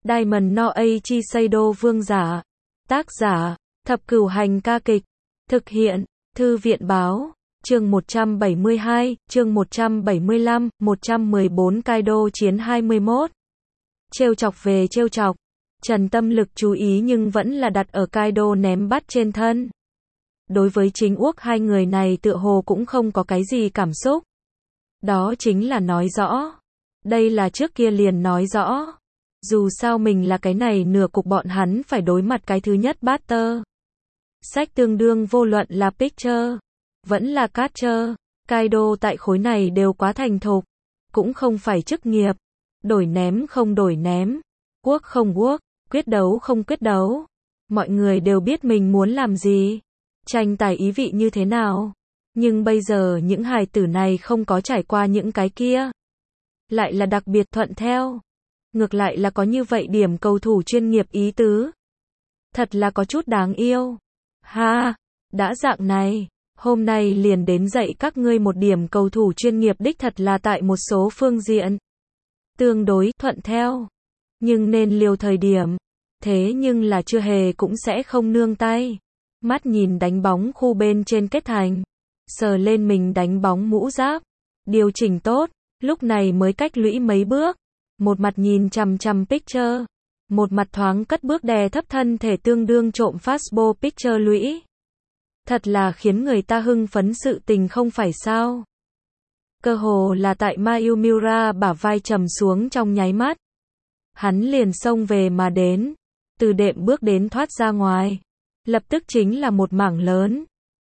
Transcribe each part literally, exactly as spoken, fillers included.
Diamond no Eiichi Seido vương giả. Tác giả, Thập Cửu Hành ca kịch. Thực hiện, Thư viện báo. Chương một trăm bảy mươi hai, chương một trăm bảy mươi lăm, một trăm mười bốn Kaido chiến hai mươi mốt. Trêu chọc về trêu chọc. Trần Tâm Lực chú ý nhưng vẫn là đặt ở Kaido ném bắt trên thân. Đối với Chính Uốc hai người này tựa hồ cũng không có cái gì cảm xúc. Đó chính là nói rõ. Đây là trước kia liền nói rõ. Dù sao mình là cái này nửa cục bọn hắn phải đối mặt cái thứ nhất Butter. Sách tương đương vô luận là Picture, vẫn là Catcher, Kaido tại khối này đều quá thành thục. Cũng không phải chức nghiệp. Đổi ném không đổi ném. Quốc không quốc, quyết đấu không quyết đấu. Mọi người đều biết mình muốn làm gì. Tranh tài ý vị như thế nào. Nhưng bây giờ những hài tử này không có trải qua những cái kia. Lại là đặc biệt thuận theo. Ngược lại là có như vậy điểm cầu thủ chuyên nghiệp ý tứ. Thật là có chút đáng yêu. Ha, đã dạng này, hôm nay liền đến dạy các ngươi một điểm cầu thủ chuyên nghiệp đích thật là tại một số phương diện. Tương đối thuận theo. Nhưng nên liều thời điểm. Thế nhưng là chưa hề cũng sẽ không nương tay. Mắt nhìn đánh bóng khu bên trên kết thành. Sờ lên mình đánh bóng mũ giáp. Điều chỉnh tốt, lúc này mới cách lũy mấy bước. Một mặt nhìn chằm chằm Picture. Một mặt thoáng cất bước đè thấp thân thể tương đương trộm fastball Picture lũy. Thật là khiến người ta hưng phấn sự tình không phải sao. Cơ hồ là tại Mayumura bả vai trầm xuống trong nháy mắt. Hắn liền xông về mà đến. Từ đệm bước đến thoát ra ngoài. Lập tức chính là một mảng lớn.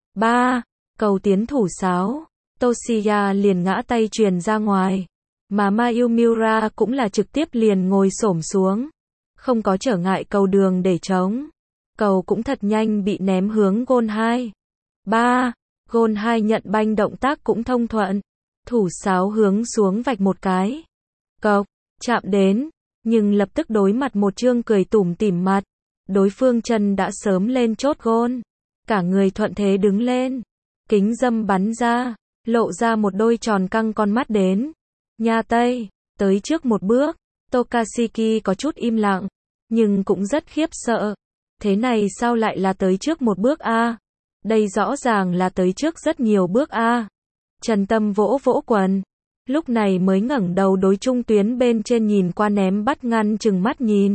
Ba, cầu tiến thủ sáo. Toshiya liền ngã tay truyền ra ngoài. Mà Mayumura cũng là trực tiếp liền ngồi xổm xuống. Không có trở ngại cầu đường để chống. Cầu cũng thật nhanh bị ném hướng gôn hai. Ba, gôn hai nhận banh động tác cũng thông thuận. Thủ sáo hướng xuống vạch một cái. Cộc, chạm đến. Nhưng lập tức đối mặt một trương cười tủm tỉm mặt. Đối phương chân đã sớm lên chốt gôn. Cả người thuận thế đứng lên. Kính dâm bắn ra. Lộ ra một đôi tròn căng con mắt đến. Nha Tây, tới trước một bước. Tokashiki có chút im lặng. Nhưng cũng rất khiếp sợ. Thế này sao lại là tới trước một bước a? Đây rõ ràng là tới trước rất nhiều bước a. Trần Tâm vỗ vỗ quần. Lúc này mới ngẩng đầu đối trung tuyến bên trên nhìn qua ném bắt ngăn chừng mắt nhìn.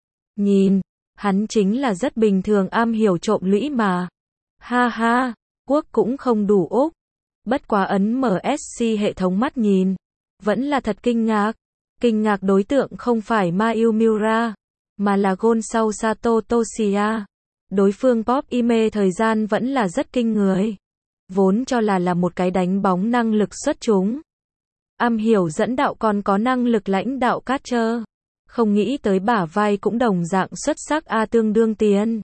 Nhìn, hắn chính là rất bình thường am hiểu trộm lũy mà. Ha ha, quốc cũng không đủ úc. Bất quá ấn em ét xê hệ thống mắt nhìn. Vẫn là thật kinh ngạc. Kinh ngạc đối tượng không phải Mayumura, mà là gôn sau Sato Toshiya. Đối phương pop ime thời gian vẫn là rất kinh người. Vốn cho là là một cái đánh bóng năng lực xuất chúng. Am hiểu dẫn đạo còn có năng lực lãnh đạo catcher. Không nghĩ tới bả vai cũng đồng dạng xuất sắc a tương đương tiền.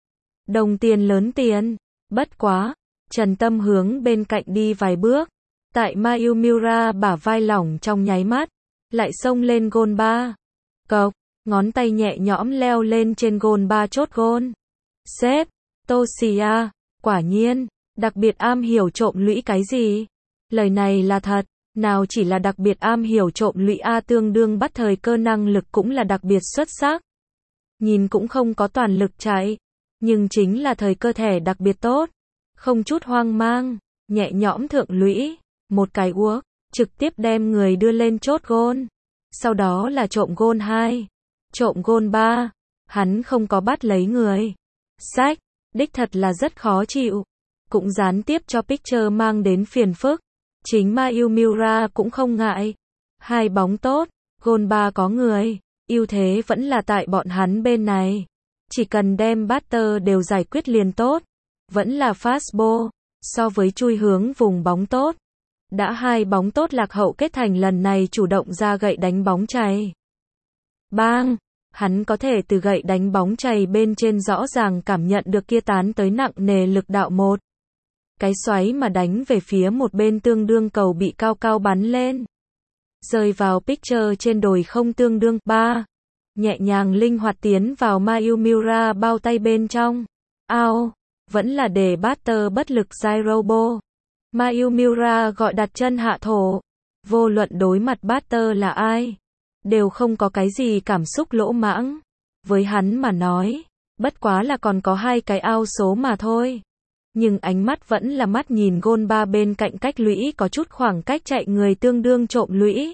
Đồng tiền lớn tiền. Bất quá, Trần Tâm hướng bên cạnh đi vài bước. Tại Mayumura bả vai lỏng trong nháy mắt. Lại xông lên gôn ba. Cộc, ngón tay nhẹ nhõm leo lên trên gôn ba chốt gôn. Xếp, Toshiya, quả nhiên, đặc biệt am hiểu trộm lũy cái gì? Lời này là thật, nào chỉ là đặc biệt am hiểu trộm lũy a tương đương bắt thời cơ năng lực cũng là đặc biệt xuất sắc. Nhìn cũng không có toàn lực chạy, nhưng chính là thời cơ thể đặc biệt tốt. Không chút hoang mang, nhẹ nhõm thượng lũy, một cái uốc, trực tiếp đem người đưa lên chốt gôn. Sau đó là trộm gôn hai, trộm gôn ba, hắn không có bắt lấy người. Sách, đích thật là rất khó chịu. Cũng gián tiếp cho Picture mang đến phiền phức. Chính Mayumura cũng không ngại. Hai bóng tốt, gôn ba có người. Ưu thế vẫn là tại bọn hắn bên này. Chỉ cần đem batter đều giải quyết liền tốt. Vẫn là fastball. So với chui hướng vùng bóng tốt. Đã hai bóng tốt lạc hậu kết thành lần này chủ động ra gậy đánh bóng chày. Bang! Hắn có thể từ gậy đánh bóng chày bên trên rõ ràng cảm nhận được kia tán tới nặng nề lực đạo một. Cái xoáy mà đánh về phía một bên tương đương cầu bị cao cao bắn lên. Rơi vào Picture trên đồi không tương đương. Ba. Nhẹ nhàng linh hoạt tiến vào Mayumura bao tay bên trong. Ao. Vẫn là để batter bất lực gyrobo. Mayumura gọi đặt chân hạ thổ. Vô luận đối mặt batter là ai. đều không có cái gì cảm xúc lỗ mãng. Với hắn mà nói, bất quá là còn có hai cái ao số mà thôi. Nhưng ánh mắt vẫn là mắt nhìn gôn ba bên cạnh cách lũy có chút khoảng cách chạy người tương đương trộm lũy.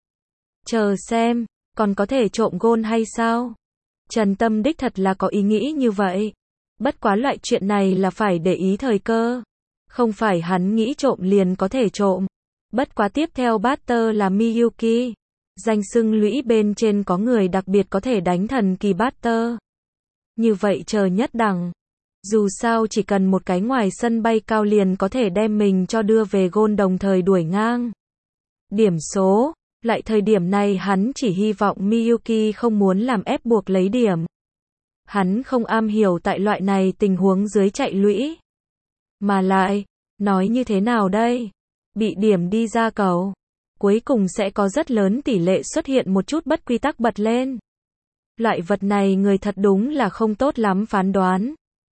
Chờ xem, còn có thể trộm gôn hay sao? Trần Tâm đích thật là có ý nghĩ như vậy. Bất quá loại chuyện này là phải để ý thời cơ. Không phải hắn nghĩ trộm liền có thể trộm. Bất quá tiếp theo batter là Miyuki. Danh xưng lũy bên trên có người đặc biệt có thể đánh thần kỳ batter. Như vậy chờ nhất đẳng. Dù sao chỉ cần một cái ngoài sân bay cao liền có thể đem mình cho đưa về gôn đồng thời đuổi ngang. Điểm số, lại thời điểm này hắn chỉ hy vọng Miyuki không muốn làm ép buộc lấy điểm. Hắn không am hiểu tại loại này tình huống dưới chạy lũy. Mà lại, nói như thế nào đây? Bị điểm đi ra cầu. Cuối cùng sẽ có rất lớn tỷ lệ xuất hiện một chút bất quy tắc bật lên. Loại vật này người thật đúng là không tốt lắm phán đoán.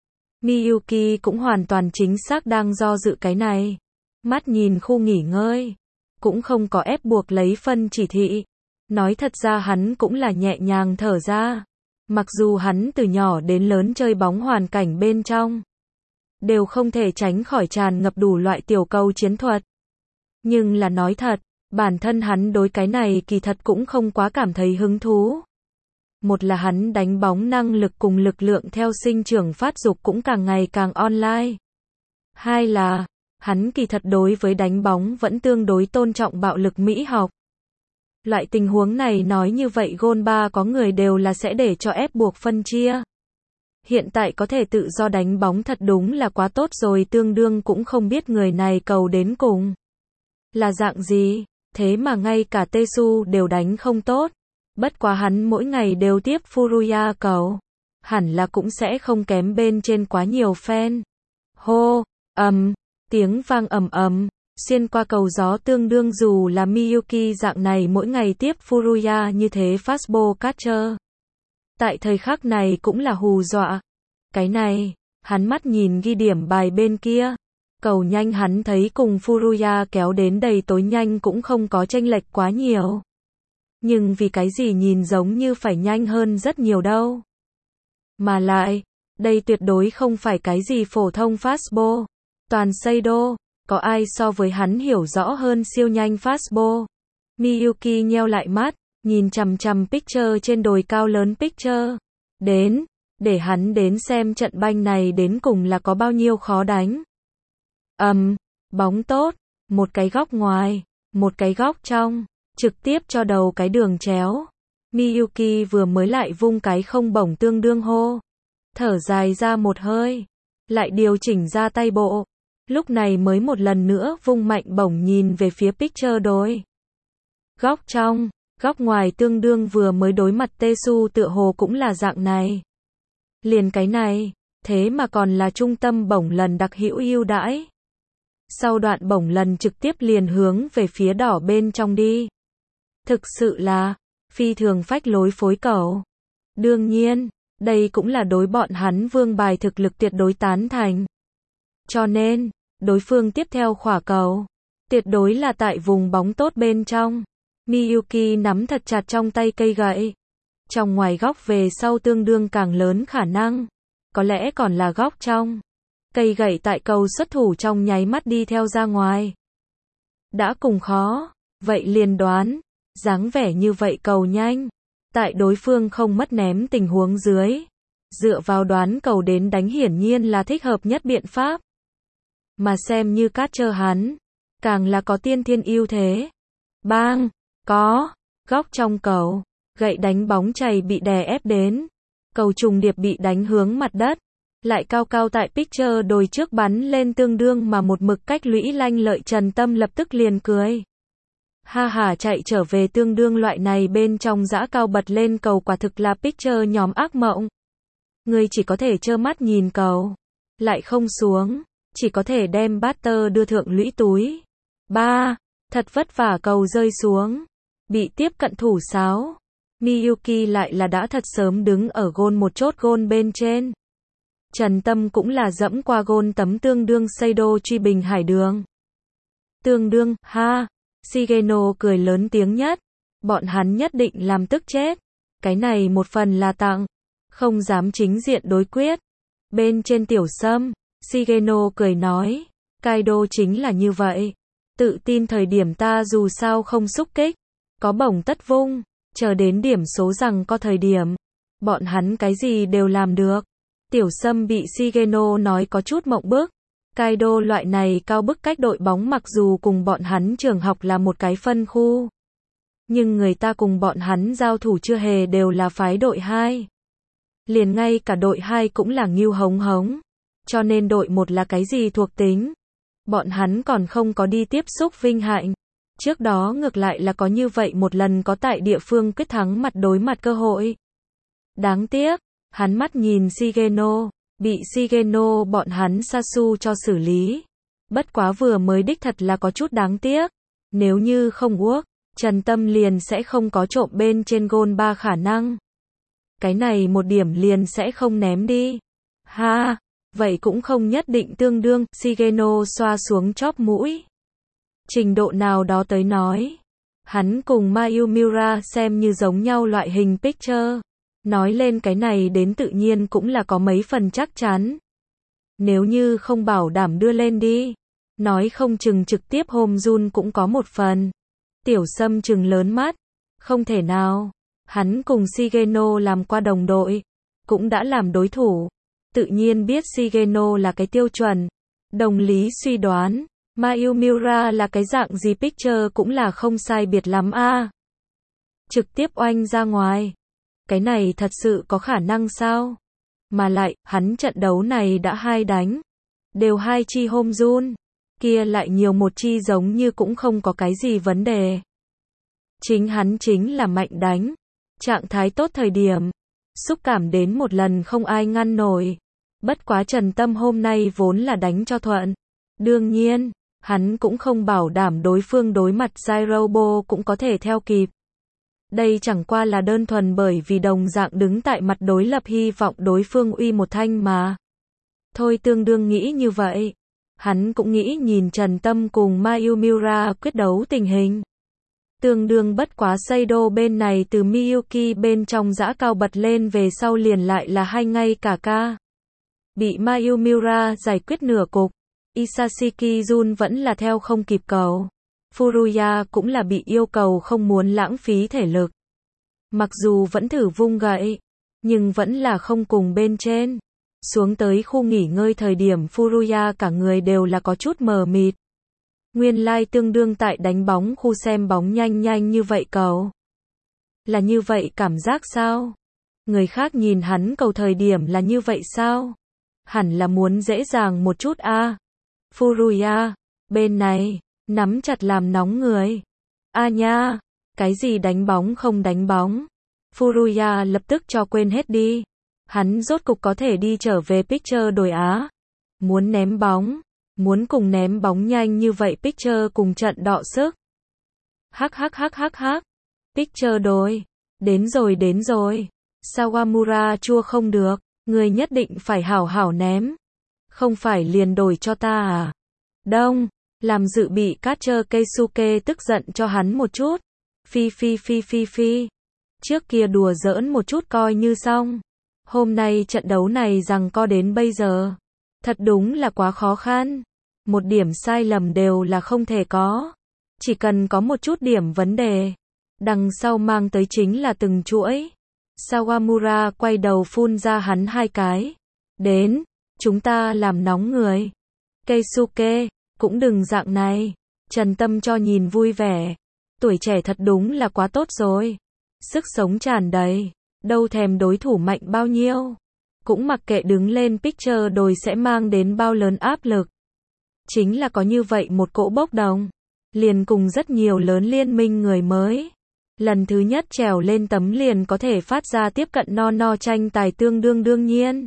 Miyuki cũng hoàn toàn chính xác đang do dự cái này. Mắt nhìn khu nghỉ ngơi. Cũng không có ép buộc lấy phân chỉ thị. Nói thật ra hắn cũng là nhẹ nhàng thở ra. Mặc dù hắn từ nhỏ đến lớn chơi bóng hoàn cảnh bên trong. Đều không thể tránh khỏi tràn ngập đủ loại tiểu cầu chiến thuật. Nhưng là nói thật, bản thân hắn đối cái này kỳ thật cũng không quá cảm thấy hứng thú. Một là hắn đánh bóng năng lực cùng lực lượng theo sinh trưởng phát dục cũng càng ngày càng online. Hai là, hắn kỳ thật đối với đánh bóng vẫn tương đối tôn trọng bạo lực mỹ học. Loại tình huống này nói như vậy gôn ba có người đều là sẽ để cho ép buộc phân chia. Hiện tại có thể tự do đánh bóng thật đúng là quá tốt rồi, tương đương cũng không biết người này cầu đến cùng là dạng gì, thế mà ngay cả Tesu đều đánh không tốt. Bất quá hắn mỗi ngày đều tiếp Furuya cầu, hẳn là cũng sẽ không kém bên trên quá nhiều fan. Hô, ầm, tiếng vang ầm ầm, xuyên qua cầu gió tương đương dù là Miyuki dạng này mỗi ngày tiếp Furuya như thế fastball catcher. Tại thời khắc này cũng là hù dọa. Cái này, hắn mắt nhìn ghi điểm bài bên kia. Cầu nhanh hắn thấy cùng Furuya kéo đến đầy tối nhanh cũng không có chênh lệch quá nhiều. Nhưng vì cái gì nhìn giống như phải nhanh hơn rất nhiều đâu. Mà lại, đây tuyệt đối không phải cái gì phổ thông fastball. Toàn Seido, có ai so với hắn hiểu rõ hơn siêu nhanh fastball. Miyuki nheo lại mắt, nhìn chằm chằm picture trên đồi cao lớn picture. Đến, để hắn đến xem trận banh này đến cùng là có bao nhiêu khó đánh. Ầm, um, bóng tốt, một cái góc ngoài, một cái góc trong, trực tiếp cho đầu cái đường chéo. Miyuki vừa mới lại vung cái không bổng tương đương hô. Thở dài ra một hơi, lại điều chỉnh ra tay bộ. Lúc này mới một lần nữa vung mạnh bổng nhìn về phía picture đồi. Góc trong, góc ngoài tương đương vừa mới đối mặt Tesu tựa hồ cũng là dạng này. Liền cái này, thế mà còn là trung tâm bổng lần đặc hữu ưu đãi. Sau đoạn bổng lần trực tiếp liền hướng về phía đỏ bên trong đi. Thực sự là, phi thường phách lối phối cầu. Đương nhiên, đây cũng là đối bọn hắn vương bài thực lực tuyệt đối tán thành. Cho nên, đối phương tiếp theo khỏa cầu, tuyệt đối là tại vùng bóng tốt bên trong. Miyuki nắm thật chặt trong tay cây gậy. Trong ngoài góc về sau tương đương càng lớn khả năng. Có lẽ còn là góc trong. Cây gậy tại cầu xuất thủ trong nháy mắt đi theo ra ngoài. Đã cùng khó, vậy liền đoán, dáng vẻ như vậy cầu nhanh. Tại đối phương không mất ném tình huống dưới. Dựa vào đoán cầu đến đánh hiển nhiên là thích hợp nhất biện pháp. Mà xem như catcher hắn, càng là có tiên thiên ưu thế. Bang, có, góc trong cầu, gậy đánh bóng chày bị đè ép đến. Cầu trùng điệp bị đánh hướng mặt đất. Lại cao cao tại picture đồi trước bắn lên tương đương mà một mực cách lũy lanh lợi Trần Tâm lập tức liền cười. Ha ha chạy trở về tương đương loại này bên trong dã cao bật lên cầu quả thực là picture nhóm ác mộng. Người chỉ có thể trơ mắt nhìn cầu. Lại không xuống. Chỉ có thể đem batter đưa thượng lũy túi. Ba. Thật vất vả cầu rơi xuống. Bị tiếp cận thủ sáo. Miyuki lại là đã thật sớm đứng ở gôn một chốt gôn bên trên. Trần Tâm cũng là dẫm qua gôn tấm tương đương Seido truy bình hải đường. Tương đương, ha. Shigeno cười lớn tiếng nhất. bọn hắn nhất định làm tức chết. Cái này một phần là tặng, không dám chính diện đối quyết. Bên trên Tiểu Sâm, Shigeno cười nói, Kaido chính là như vậy. Tự tin thời điểm ta dù sao không xúc kích, có bổng tất vung, chờ đến điểm số rằng có thời điểm, bọn hắn cái gì đều làm được. Tiểu Sâm bị Shigeno nói có chút mộng bức. Kaido loại này cao bức cách đội bóng mặc dù cùng bọn hắn trường học là một cái phân khu, nhưng người ta cùng bọn hắn giao thủ chưa hề đều là phái đội hai. Liền ngay cả đội hai cũng là Ngưu Hống Hống. Cho nên đội một là cái gì thuộc tính. Bọn hắn còn không có đi tiếp xúc vinh hạnh. Trước đó ngược lại là có như vậy một lần có tại địa phương quyết thắng mặt đối mặt cơ hội. Đáng tiếc, hắn mắt nhìn Shigeno, bị Shigeno bọn hắn Sasu cho xử lý. Bất quá vừa mới đích thật là có chút đáng tiếc. Nếu như không uốc, Trần Tâm liền sẽ không có trộm bên trên gôn ba khả năng. Cái này một điểm liền sẽ không ném đi. Ha, vậy cũng không nhất định tương đương, Shigeno xoa xuống chóp mũi. Trình độ nào đó tới nói, hắn cùng Mayumura xem như giống nhau loại hình picture. Nói lên cái này đến tự nhiên cũng là có mấy phần chắc chắn. Nếu như không bảo đảm đưa lên đi, nói không chừng trực tiếp home run cũng có một phần. Tiểu Sâm trừng lớn mắt, không thể nào. Hắn cùng Shigeno làm qua đồng đội, cũng đã làm đối thủ, tự nhiên biết Shigeno là cái tiêu chuẩn. Đồng lý suy đoán, Mayumura là cái dạng gì picture cũng là không sai biệt lắm a. À. Trực tiếp oanh ra ngoài. Cái này thật sự có khả năng sao? Mà lại, hắn trận đấu này đã hai đánh, đều hai chi home run, kia lại nhiều một chi giống như cũng không có cái gì vấn đề. Chính hắn chính là mạnh đánh. Trạng thái tốt thời điểm, xúc cảm đến một lần không ai ngăn nổi. Bất quá Trần Tâm hôm nay vốn là đánh cho thuận. Đương nhiên, hắn cũng không bảo đảm đối phương đối mặt Zairobo cũng có thể theo kịp. Đây chẳng qua là đơn thuần bởi vì đồng dạng đứng tại mặt đối lập hy vọng đối phương uy một thanh mà. Thôi tương đương nghĩ như vậy. Hắn cũng nghĩ nhìn Trần Tâm cùng Mayumura quyết đấu tình hình. Tương đương bất quá Seido bên này từ Miyuki bên trong giã cao bật lên về sau liền lại là hai ngay cả ca. Bị Mayumura giải quyết nửa cục. Isashiki Jun vẫn là theo không kịp cầu. Furuya cũng là bị yêu cầu không muốn lãng phí thể lực. Mặc dù vẫn thử vung gậy, nhưng vẫn là không cùng bên trên. Xuống tới khu nghỉ ngơi thời điểm Furuya cả người đều là có chút mờ mịt. Nguyên lai like tương đương tại đánh bóng khu xem bóng nhanh nhanh như vậy cầu. Là như vậy cảm giác sao? Người khác nhìn hắn cầu thời điểm là như vậy sao? Hẳn là muốn dễ dàng một chút a. À. Furuya, bên này, nắm chặt làm nóng người. A à nha, cái gì đánh bóng không đánh bóng? Furuya lập tức cho quên hết đi. Hắn rốt cục có thể đi trở về picture đổi Á. Muốn ném bóng. Muốn cùng ném bóng nhanh như vậy picture cùng trận đọ sức. Hắc hắc hắc hắc hắc. Picture đôi. Đến rồi đến rồi. Sawamura chua không được. Người nhất định phải hảo hảo ném. Không phải liền đổi cho ta à? Đông. Làm dự bị catcher Keisuke tức giận cho hắn một chút. Phi phi phi phi phi. Trước kia đùa giỡn một chút coi như xong. Hôm nay trận đấu này rằng co đến bây giờ. Thật đúng là quá khó khăn. Một điểm sai lầm đều là không thể có. Chỉ cần có một chút điểm vấn đề. Đằng sau mang tới chính là từng chuỗi. Sawamura quay đầu phun ra hắn hai cái. Đến, chúng ta làm nóng người. Keisuke, cũng đừng dạng này. Trần Tâm cho nhìn vui vẻ. Tuổi trẻ thật đúng là quá tốt rồi. Sức sống tràn đầy. Đâu thèm đối thủ mạnh bao nhiêu. Cũng mặc kệ đứng lên picture đồi sẽ mang đến bao lớn áp lực. Chính là có như vậy một cỗ bốc đồng. Liền cùng rất nhiều lớn liên minh người mới. Lần thứ nhất trèo lên tấm liền có thể phát ra tiếp cận no no tranh tài tương đương đương nhiên.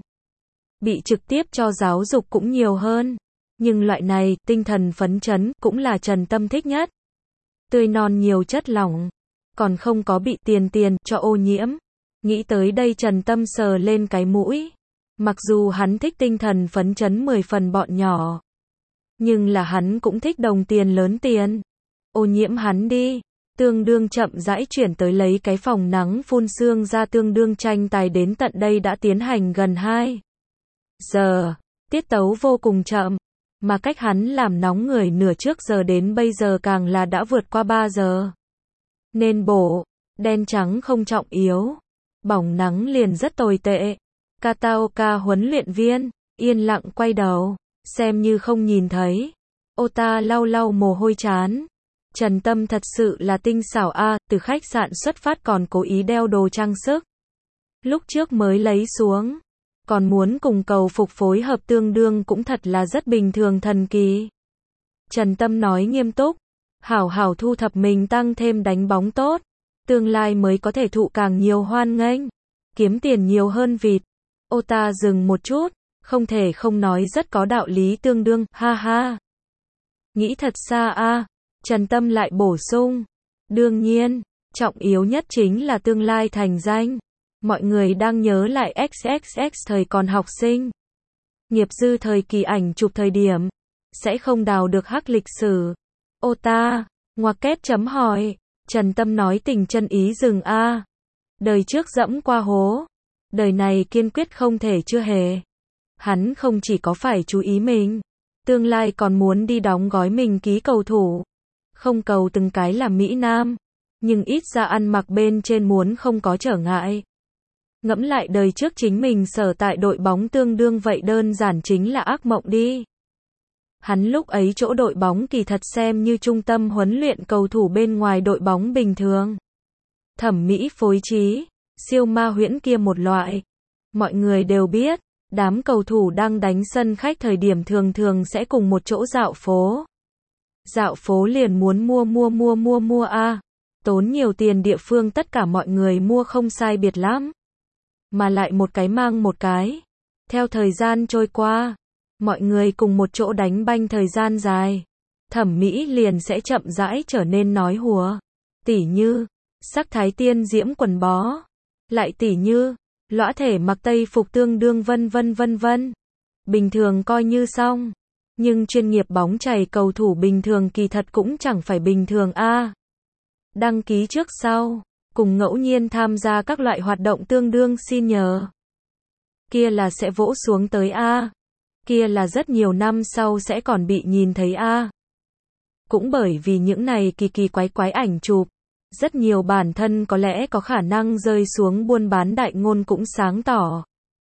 Bị trực tiếp cho giáo dục cũng nhiều hơn. Nhưng loại này, tinh thần phấn chấn, cũng là Trần Tâm thích nhất. Tươi non nhiều chất lỏng. Còn không có bị tiền tiền, cho ô nhiễm. Nghĩ tới đây Trần Tâm sờ lên cái mũi. Mặc dù hắn thích tinh thần phấn chấn mười phần bọn nhỏ. Nhưng là hắn cũng thích đồng tiền lớn tiền. Ô nhiễm hắn đi. Tương đương chậm rãi chuyển tới lấy cái phòng nắng phun sương ra. Tương đương tranh tài đến tận đây đã tiến hành gần hai giờ. Tiết tấu vô cùng chậm, mà cách hắn làm nóng người nửa trước giờ đến bây giờ càng là đã vượt qua ba giờ. Nên bộ, đen trắng không trọng yếu, bỏng nắng liền rất tồi tệ. Kataoka huấn luyện viên, yên lặng quay đầu, xem như không nhìn thấy. Ota lau lau mồ hôi trán. Trần Tâm thật sự là tinh xảo a, từ khách sạn xuất phát còn cố ý đeo đồ trang sức. Lúc trước mới lấy xuống, còn muốn cùng cầu phục phối hợp tương đương cũng thật là rất bình thường thần kỳ. Trần Tâm nói nghiêm túc, hảo hảo thu thập mình tăng thêm đánh bóng tốt, tương lai mới có thể thụ càng nhiều hoan nghênh, kiếm tiền nhiều hơn vịt. Ota dừng một chút, không thể không nói rất có đạo lý tương đương, ha ha. Nghĩ thật xa a. Trần Tâm lại bổ sung, đương nhiên, trọng yếu nhất chính là tương lai thành danh. Mọi người đang nhớ lại ích ích ích thời còn học sinh. Nghiệp dư thời kỳ ảnh chụp thời điểm, sẽ không đào được hắc lịch sử. Ota, ngoặc kép chấm hỏi, Trần Tâm nói tình chân ý dừng a. Đời trước dẫm qua hố, đời này kiên quyết không thể chưa hề. Hắn không chỉ có phải chú ý mình, tương lai còn muốn đi đóng gói mình ký cầu thủ. Không cầu từng cái là Mỹ Nam, nhưng ít ra ăn mặc bên trên muốn không có trở ngại. Ngẫm lại đời trước chính mình sở tại đội bóng tương đương vậy đơn giản chính là ác mộng đi. Hắn lúc ấy chỗ đội bóng kỳ thật xem như trung tâm huấn luyện cầu thủ bên ngoài đội bóng bình thường. Thẩm mỹ phối trí, siêu ma huyễn kia một loại. Mọi người đều biết, đám cầu thủ đang đánh sân khách thời điểm thường thường sẽ cùng một chỗ dạo phố. Dạo phố liền muốn mua mua mua mua mua a, à. Tốn nhiều tiền địa phương tất cả mọi người mua không sai biệt lắm. Mà lại một cái mang một cái. Theo thời gian trôi qua, mọi người cùng một chỗ đánh banh thời gian dài, thẩm mỹ liền sẽ chậm rãi trở nên nói hùa. Tỉ như, sắc thái tiên diễm quần bó. Lại tỉ như, lõa thể mặc tây phục tương đương vân vân vân vân. Bình thường coi như xong. Nhưng chuyên nghiệp bóng chày cầu thủ bình thường kỳ thật cũng chẳng phải bình thường a. À. Đăng ký trước sau, cùng ngẫu nhiên tham gia các loại hoạt động tương đương xin nhờ. Kia là sẽ vỗ xuống tới a. À. Kia là rất nhiều năm sau sẽ còn bị nhìn thấy a. À. Cũng bởi vì những này kỳ kỳ quái quái ảnh chụp, rất nhiều bản thân có lẽ có khả năng rơi xuống buôn bán đại ngôn cũng sáng tỏ.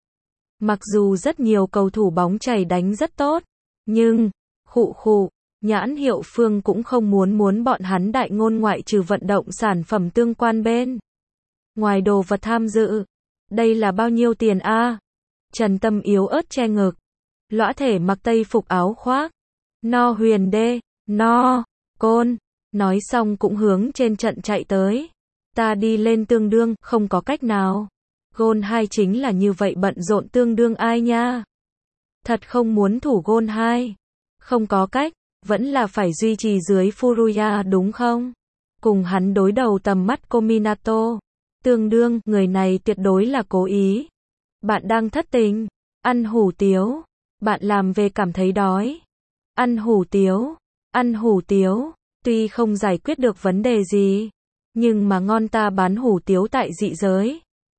Mặc dù rất nhiều cầu thủ bóng chày đánh rất tốt, nhưng, khụ khụ, nhãn hiệu Phương cũng không muốn muốn bọn hắn đại ngôn ngoại trừ vận động sản phẩm tương quan bên ngoài đồ vật tham dự. Đây là bao nhiêu tiền a? À? Trần Tâm yếu ớt che ngực. Lõa thể mặc tây phục áo khoác. No huyền đê, no, côn. Nói xong cũng hướng trên trận chạy tới. Ta đi lên tương đương, không có cách nào. Gôn hai chính là như vậy bận rộn tương đương ai nha. Thật không muốn thủ gôn hai. Không có cách, vẫn là phải duy trì dưới Furuya đúng không? Cùng hắn đối đầu tầm mắt Kominato. Tương đương, người này tuyệt đối là cố ý. Bạn đang thất tình, ăn hủ tiếu. Bạn làm về cảm thấy đói. Ăn hủ tiếu, ăn hủ tiếu. Tuy không giải quyết được vấn đề gì, nhưng mà ngon ta bán hủ tiếu tại dị giới.